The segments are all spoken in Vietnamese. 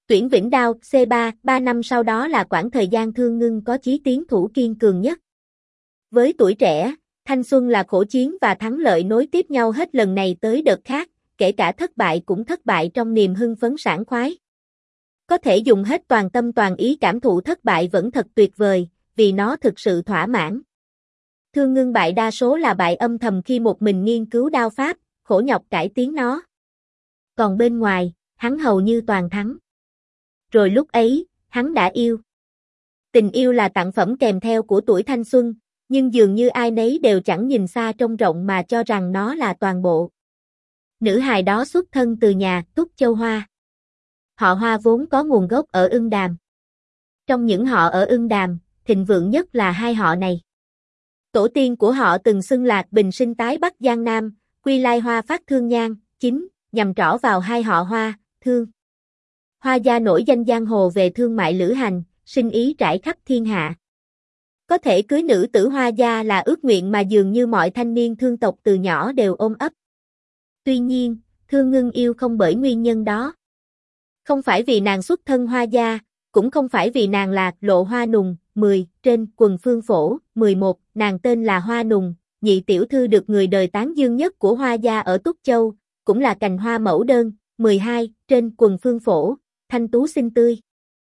Tuyển Vĩnh Đao, C3, 3 năm sau đó là quãng thời gian Thương Ngưng có chí tiến thủ kiên cường nhất. Với tuổi trẻ, thanh xuân là khổ chiến và thắng lợi nối tiếp nhau hết lần này tới đợt khác, kể cả thất bại cũng thất bại trong niềm hưng phấn sảng khoái. Có thể dùng hết toàn tâm toàn ý cảm thụ thất bại vẫn thật tuyệt vời, vì nó thực sự thỏa mãn. Thương Ngưng bại đa số là bại âm thầm khi một mình nghiên cứu đao pháp, khổ nhọc cải tiến nó. Còn bên ngoài, hắn hầu như toàn thắng. Rồi lúc ấy, hắn đã yêu. Tình yêu là tặng phẩm kèm theo của tuổi thanh xuân, nhưng dường như ai nấy đều chẳng nhìn xa trông rộng mà cho rằng nó là toàn bộ. Nữ hài đó xuất thân từ nhà Túc Châu Hoa. Họ Hoa vốn có nguồn gốc ở Ưng Đàm. Trong những họ ở Ưng Đàm, thịnh vượng nhất là hai họ này. Tổ tiên của họ từng xưng Lạc Bình sinh tái Bắc Giang Nam, quy lai Hoa phát Thương Nhan, chính, nhằm trỏ vào hai họ Hoa, Thương. Hoa gia nổi danh giang hồ về thương mại lữ hành, sinh ý trải khắp thiên hạ. Có thể cưới nữ tử Hoa gia là ước nguyện mà dường như mọi thanh niên thương tộc từ nhỏ đều ôm ấp. Tuy nhiên, Thương Ngưng yêu không bởi nguyên nhân đó. Không phải vì nàng xuất thân Hoa gia, cũng không phải vì nàng là Lộ Hoa Nùng, 10, trên quần phương phổ, 11, nàng tên là Hoa Nùng, nhị tiểu thư được người đời tán dương nhất của Hoa gia ở Túc Châu, cũng là cành hoa mẫu đơn, 12, trên quần phương phổ, thanh tú xinh tươi.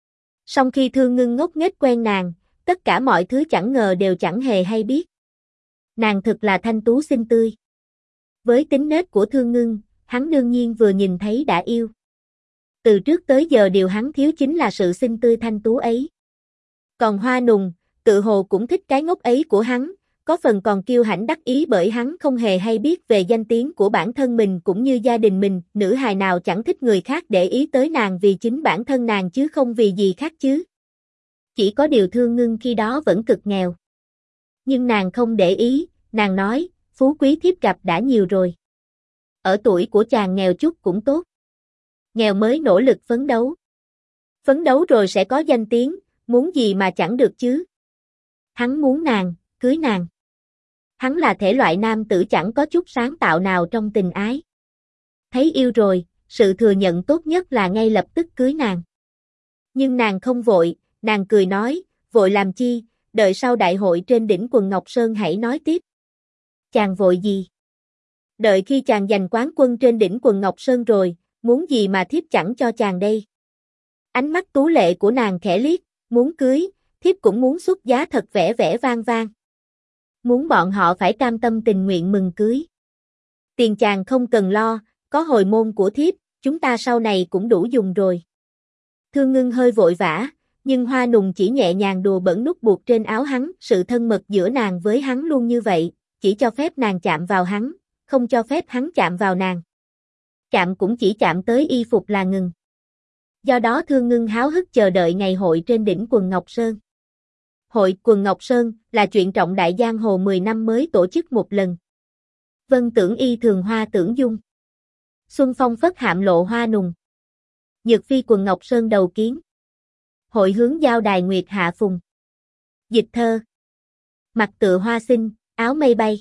Song khi Thương Ngưng ngốc nghếch quen nàng, tất cả mọi thứ chẳng ngờ đều chẳng hề hay biết. Nàng thực là thanh tú xinh tươi. Với tính nết của Thương Ngưng, hắn đương nhiên vừa nhìn thấy đã yêu. Từ trước tới giờ điều hắn thiếu chính là sự xinh tươi thanh tú ấy. Còn Hoa Nùng, tự hồ cũng thích cái ngốc ấy của hắn, có phần còn kiêu hãnh đắc ý bởi hắn không hề hay biết về danh tiếng của bản thân mình cũng như gia đình mình, nữ hài nào chẳng thích người khác để ý tới nàng vì chính bản thân nàng chứ không vì gì khác chứ. Chỉ có điều Thương Ngưng khi đó vẫn cực nghèo. Nhưng nàng không để ý, nàng nói, phú quý thiếp gặp đã nhiều rồi. Ở tuổi của chàng nghèo chút cũng tốt. Nghèo mới nỗ lực phấn đấu. Phấn đấu rồi sẽ có danh tiếng, muốn gì mà chẳng được chứ. Hắn muốn nàng, cưới nàng. Hắn là thể loại nam tử chẳng có chút sáng tạo nào trong tình ái. Thấy yêu rồi, sự thừa nhận tốt nhất là ngay lập tức cưới nàng. Nhưng nàng không vội, nàng cười nói, vội làm chi, đợi sau đại hội trên đỉnh quần Ngọc Sơn hãy nói tiếp. Chàng vội gì? Đợi khi chàng giành quán quân trên đỉnh quần Ngọc Sơn rồi, muốn gì mà thiếp chẳng cho chàng đây. Ánh mắt tú lệ của nàng khẽ liếc, muốn cưới, thiếp cũng muốn xuất giá thật vẻ vẻ vang vang. Muốn bọn họ phải cam tâm tình nguyện mừng cưới. Tiền chàng không cần lo, có hồi môn của thiếp, chúng ta sau này cũng đủ dùng rồi. Thương Ngưng hơi vội vã, nhưng Hoa Nùng chỉ nhẹ nhàng đùa bỡn nút buộc trên áo hắn, sự thân mật giữa nàng với hắn luôn như vậy, chỉ cho phép nàng chạm vào hắn, không cho phép hắn chạm vào nàng. Chạm cũng chỉ chạm tới y phục là ngừng. Do đó Thương Ngưng háo hức chờ đợi ngày hội trên đỉnh quần Ngọc Sơn. Hội quần Ngọc Sơn là chuyện trọng đại giang hồ 10 năm mới tổ chức một lần. Vân tưởng y thường hoa tưởng dung. Xuân phong phất hạm lộ Hoa Nùng. Nhược phi quần Ngọc Sơn đầu kiến. Hội hướng giao đài nguyệt hạ phùng. Dịch thơ. Mặt tựa hoa xinh, áo mây bay.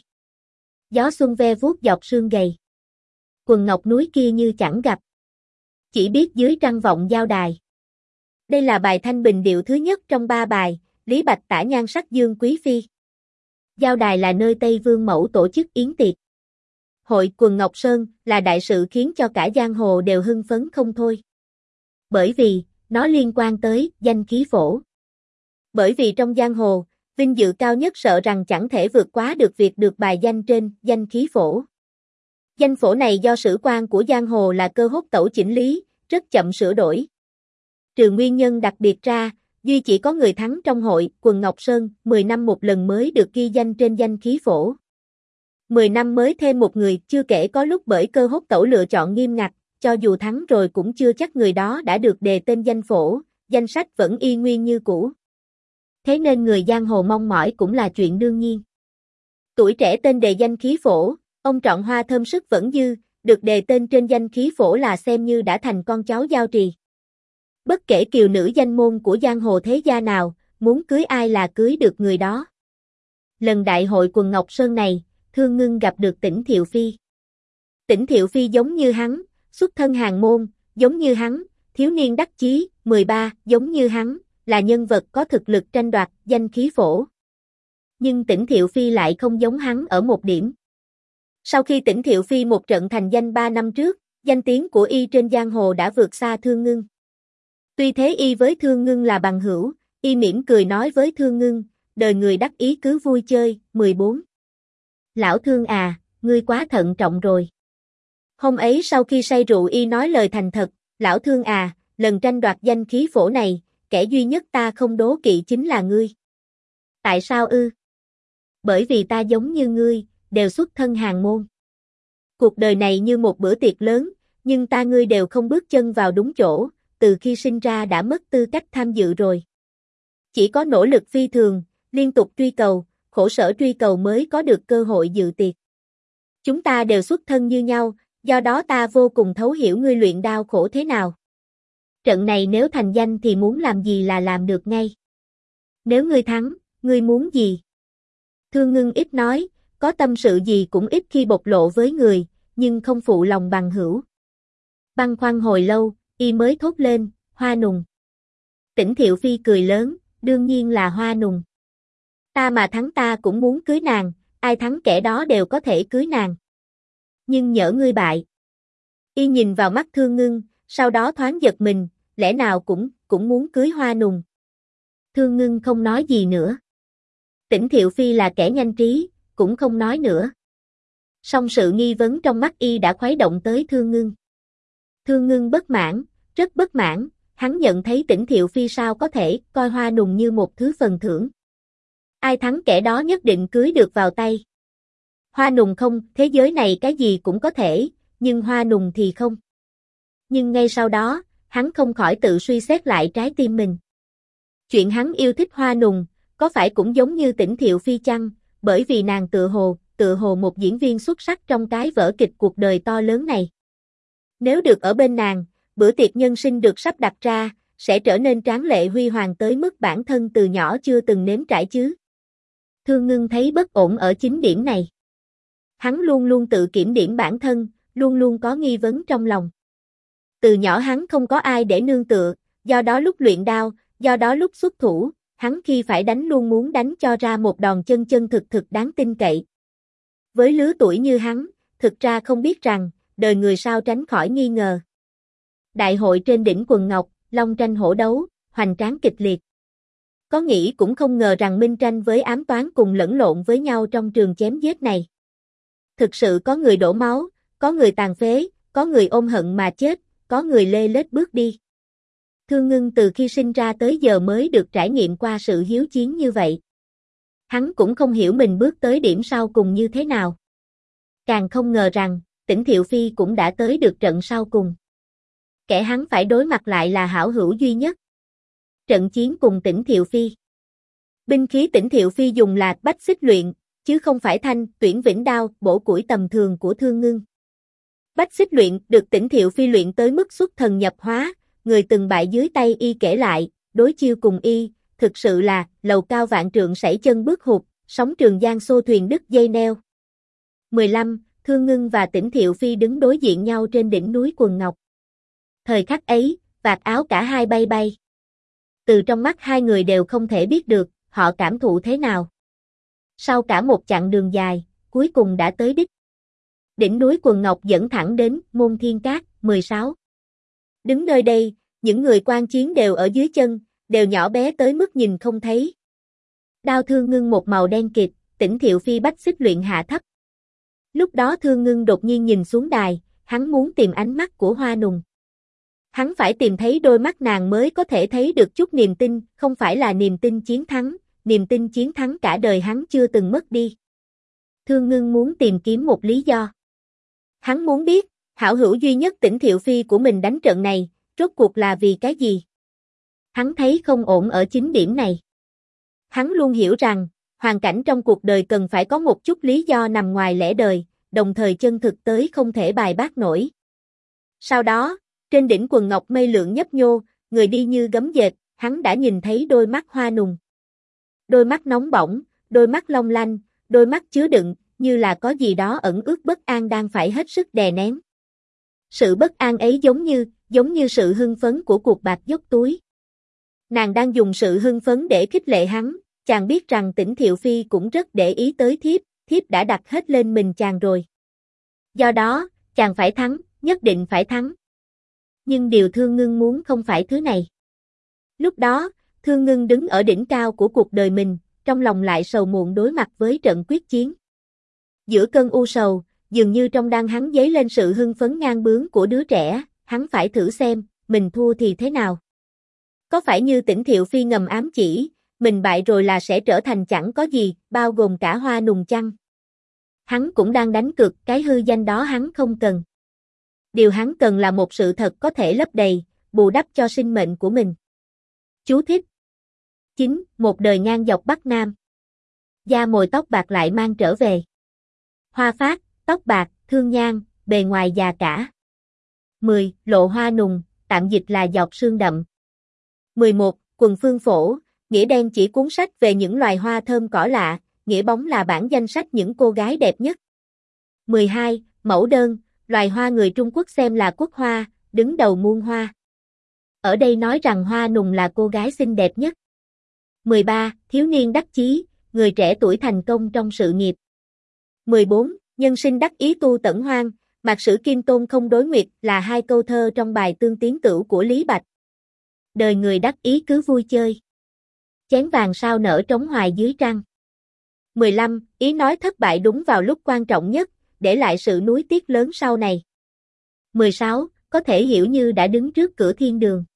Gió xuân ve vuốt dọc sương gầy. Quần ngọc núi kia như chẳng gặp. Chỉ biết dưới trăng vọng giao đài. Đây là bài thanh bình điệu thứ nhất trong 3 bài, Lý Bạch tả nhan sắc Dương Quý Phi. Giao đài là nơi Tây Vương Mẫu tổ chức yến tiệc. Hội quần Ngọc Sơn là đại sự khiến cho cả giang hồ đều hưng phấn không thôi. Bởi vì, nó liên quan tới danh khí phổ. Bởi vì trong giang hồ, vinh dự cao nhất sợ rằng chẳng thể vượt quá được việc được bài danh trên danh khí phổ. Danh phổ này do sử quan của giang hồ là Cơ Hốt Tẩu chỉnh lý, rất chậm sửa đổi. Trừ nguyên nhân đặc biệt ra, duy chỉ có người thắng trong hội quần Ngọc Sơn 10 năm một lần mới được ghi danh trên danh khí phổ. 10 năm mới thêm một người, chưa kể có lúc bởi Cơ Hốt Tẩu lựa chọn nghiêm ngặt, cho dù thắng rồi cũng chưa chắc người đó đã được đề tên danh phổ, danh sách vẫn y nguyên như cũ. Thế nên người giang hồ mong mỏi cũng là chuyện đương nhiên. Tuổi trẻ tên đề danh khí phổ, ông trọn hoa thơm sức vẫn dư, được đề tên trên danh khí phổ là xem như đã thành con cháu giao trì. Bất kể kiều nữ danh môn của giang hồ thế gia nào, muốn cưới ai là cưới được người đó. Lần đại hội quần Ngọc Sơn này, Thương Ngưng gặp được Tỉnh Thiệu Phi. Tỉnh Thiệu Phi giống như hắn, xuất thân hàng môn, giống như hắn, thiếu niên đắc chí, 13, giống như hắn, là nhân vật có thực lực tranh đoạt danh khí phổ. Nhưng Tỉnh Thiệu Phi lại không giống hắn ở một điểm. Sau khi Tỉnh Thiệu Phi một trận thành danh 3 năm trước, danh tiếng của y trên giang hồ đã vượt xa Thương Ngưng. Tuy thế y với Thương Ngưng là bằng hữu, y mỉm cười nói với Thương Ngưng, đời người đắc ý cứ vui chơi, 14. Lão Thương à, ngươi quá thận trọng rồi. Hôm ấy sau khi say rượu y nói lời thành thật, lão Thương à, lần tranh đoạt danh khí phổ này, kẻ duy nhất ta không đố kỵ chính là ngươi. Tại sao ư? Bởi vì ta giống như ngươi, đều xuất thân hàn môn. Cuộc đời này như một bữa tiệc lớn, nhưng ta ngươi đều không bước chân vào đúng chỗ, từ khi sinh ra đã mất tư cách tham dự rồi. Chỉ có nỗ lực phi thường, liên tục truy cầu, khổ sở truy cầu mới có được cơ hội dự tiệc. Chúng ta đều xuất thân như nhau, do đó ta vô cùng thấu hiểu ngươi luyện đao khổ thế nào. Trận này nếu thành danh thì muốn làm gì là làm được ngay. Nếu ngươi thắng, ngươi muốn gì? Thương Ngưng ít nói, có tâm sự gì cũng ít khi bộc lộ với người, nhưng không phụ lòng bằng hữu. Băn khoăn hồi lâu, y mới thốt lên, Hoa Nùng. Tỉnh Thiệu Phi cười lớn, đương nhiên là Hoa Nùng. Ta mà thắng ta cũng muốn cưới nàng, ai thắng kẻ đó đều có thể cưới nàng. Nhưng nhỡ ngươi bại. Y nhìn vào mắt Thương Ngưng, sau đó thoáng giật mình, lẽ nào cũng muốn cưới Hoa Nùng. Thương Ngưng không nói gì nữa. Tỉnh Thiệu Phi là kẻ nhanh trí, cũng không nói nữa. Song sự nghi vấn trong mắt y đã khuấy động tới Thương Ngưng. Thương Ngưng bất mãn, rất bất mãn, hắn nhận thấy Tỉnh Thiệu Phi sao có thể coi Hoa Nùng như một thứ phần thưởng. Ai thắng kẻ đó nhất định cưới được vào tay. Hoa Nùng không, thế giới này cái gì cũng có thể, nhưng Hoa Nùng thì không. Nhưng ngay sau đó, hắn không khỏi tự suy xét lại trái tim mình. Chuyện hắn yêu thích Hoa Nùng, có phải cũng giống như Tỉnh Thiệu Phi chăng, bởi vì nàng tựa hồ một diễn viên xuất sắc trong cái vở kịch cuộc đời to lớn này. Nếu được ở bên nàng, bữa tiệc nhân sinh được sắp đặt ra, sẽ trở nên tráng lệ huy hoàng tới mức bản thân từ nhỏ chưa từng nếm trải chứ. Thương Ngưng thấy bất ổn ở chính điểm này. Hắn luôn luôn tự kiểm điểm bản thân, luôn luôn có nghi vấn trong lòng. Từ nhỏ hắn không có ai để nương tựa, do đó lúc luyện đao, do đó lúc xuất thủ, hắn khi phải đánh luôn muốn đánh cho ra một đòn chân chân thực đáng tin cậy. Với lứa tuổi như hắn, thực ra không biết rằng, đời người sao tránh khỏi nghi ngờ. Đại hội trên đỉnh Quần Ngọc, long tranh hổ đấu, hoành tráng kịch liệt. Có nghĩ cũng không ngờ rằng Minh Tranh với Ám Toán cùng lẫn lộn với nhau trong trường chém giết này. Thực sự có người đổ máu, có người tàn phế, có người ôm hận mà chết, có người lê lết bước đi. Thương Ngưng từ khi sinh ra tới giờ mới được trải nghiệm qua sự hiếu chiến như vậy. Hắn cũng không hiểu mình bước tới điểm sau cùng như thế nào. Càng không ngờ rằng, Tỉnh Thiệu Phi cũng đã tới được trận sau cùng. Kẻ hắn phải đối mặt lại là hảo hữu duy nhất. Trận chiến cùng Tỉnh Thiệu Phi. Binh khí Tỉnh Thiệu Phi dùng là bách xích luyện, chứ không phải thanh, tuyển vĩnh đao, bổ củi tầm thường của Thương Ngưng. Bách xích luyện được Tỉnh Thiệu Phi luyện tới mức xuất thần nhập hóa, người từng bại dưới tay y kể lại, đối chiêu cùng y, thực sự là lầu cao vạn trượng sảy chân bước hụt, sóng trường giang xô thuyền đứt dây neo. 15. Thương Ngưng và Tỉnh Thiệu Phi đứng đối diện nhau trên đỉnh núi Quần Ngọc. Thời khắc ấy, vạt áo cả hai bay bay. Từ trong mắt hai người đều không thể biết được, họ cảm thụ thế nào. Sau cả một chặng đường dài, cuối cùng đã tới đích. Đỉnh núi Quần Ngọc dẫn thẳng đến Môn Thiên Cát, 16. Đứng nơi đây, những người quan chiến đều ở dưới chân, đều nhỏ bé tới mức nhìn không thấy. Đao Thương Ngưng một màu đen kịt, Tỉnh Thiệu Phi bách xích luyện hạ thấp. Lúc đó Thương Ngưng đột nhiên nhìn xuống đài, hắn muốn tìm ánh mắt của Hoa Nùng. Hắn phải tìm thấy đôi mắt nàng mới có thể thấy được chút niềm tin, không phải là niềm tin chiến thắng, niềm tin chiến thắng cả đời hắn chưa từng mất đi. Thương Ngưng muốn tìm kiếm một lý do. Hắn muốn biết, hảo hữu duy nhất Tỉnh Thiệu Phi của mình đánh trận này, rốt cuộc là vì cái gì? Hắn thấy không ổn ở chính điểm này. Hắn luôn hiểu rằng, hoàn cảnh trong cuộc đời cần phải có một chút lý do nằm ngoài lẽ đời, đồng thời chân thực tới không thể bài bác nổi. Sau đó, trên đỉnh Quần Ngọc mây lượn nhấp nhô, người đi như gấm dệt, hắn đã nhìn thấy đôi mắt Hoa Nùng. Đôi mắt nóng bỏng, đôi mắt long lanh, đôi mắt chứa đựng, như là có gì đó ẩn ước bất an đang phải hết sức đè nén. Sự bất an ấy giống như giống như sự hưng phấn của cuộc bạc dốc túi. Nàng đang dùng sự hưng phấn để khích lệ hắn, chàng biết rằng Tỉnh Thiệu Phi cũng rất để ý tới thiếp đã đặt hết lên mình chàng rồi. Do đó, chàng phải thắng, nhất định phải thắng. Nhưng điều Thương Ngưng muốn không phải thứ này. Lúc đó, Thương Ngưng đứng ở đỉnh cao của cuộc đời mình, trong lòng lại sầu muộn đối mặt với trận quyết chiến. Giữa cơn u sầu, dường như trong đang hắn dấy lên sự hưng phấn ngang bướng của đứa trẻ, hắn phải thử xem, mình thua thì thế nào. Có phải như Tỉnh Thiệu Phi ngầm ám chỉ, mình bại rồi là sẽ trở thành chẳng có gì, bao gồm cả Hoa Nùng chăng? Hắn cũng đang đánh cược, cái hư danh đó hắn không cần. Điều hắn cần là một sự thật có thể lấp đầy, bù đắp cho sinh mệnh của mình. Chú thích. 9. Một đời ngang dọc Bắc Nam. Da mồi tóc bạc lại mang trở về. Hoa phát, tóc bạc, thương nhang, bề ngoài già cả. 10. Lộ hoa nùng, tạm dịch là giọt sương đậm. 11. Quần phương phổ, nghĩa đen chỉ cuốn sách về những loài hoa thơm cỏ lạ, nghĩa bóng là bản danh sách những cô gái đẹp nhất. 12. Mẫu đơn, loài hoa người Trung Quốc xem là quốc hoa, đứng đầu muôn hoa. Ở đây nói rằng hoa nùng là cô gái xinh đẹp nhất. 13. Thiếu niên đắc chí, người trẻ tuổi thành công trong sự nghiệp. 14. Nhân sinh đắc ý tu tẩn hoang, mạc sử kim tôn không đối nguyệt là hai câu thơ trong bài Tương Tiến Tửu của Lý Bạch. Đời người đắc ý cứ vui chơi. Chén vàng sao nở trống hoài dưới trăng. 15. Ý nói thất bại đúng vào lúc quan trọng nhất, để lại sự nuối tiếc lớn sau này. 16. Có thể hiểu như đã đứng trước cửa thiên đường.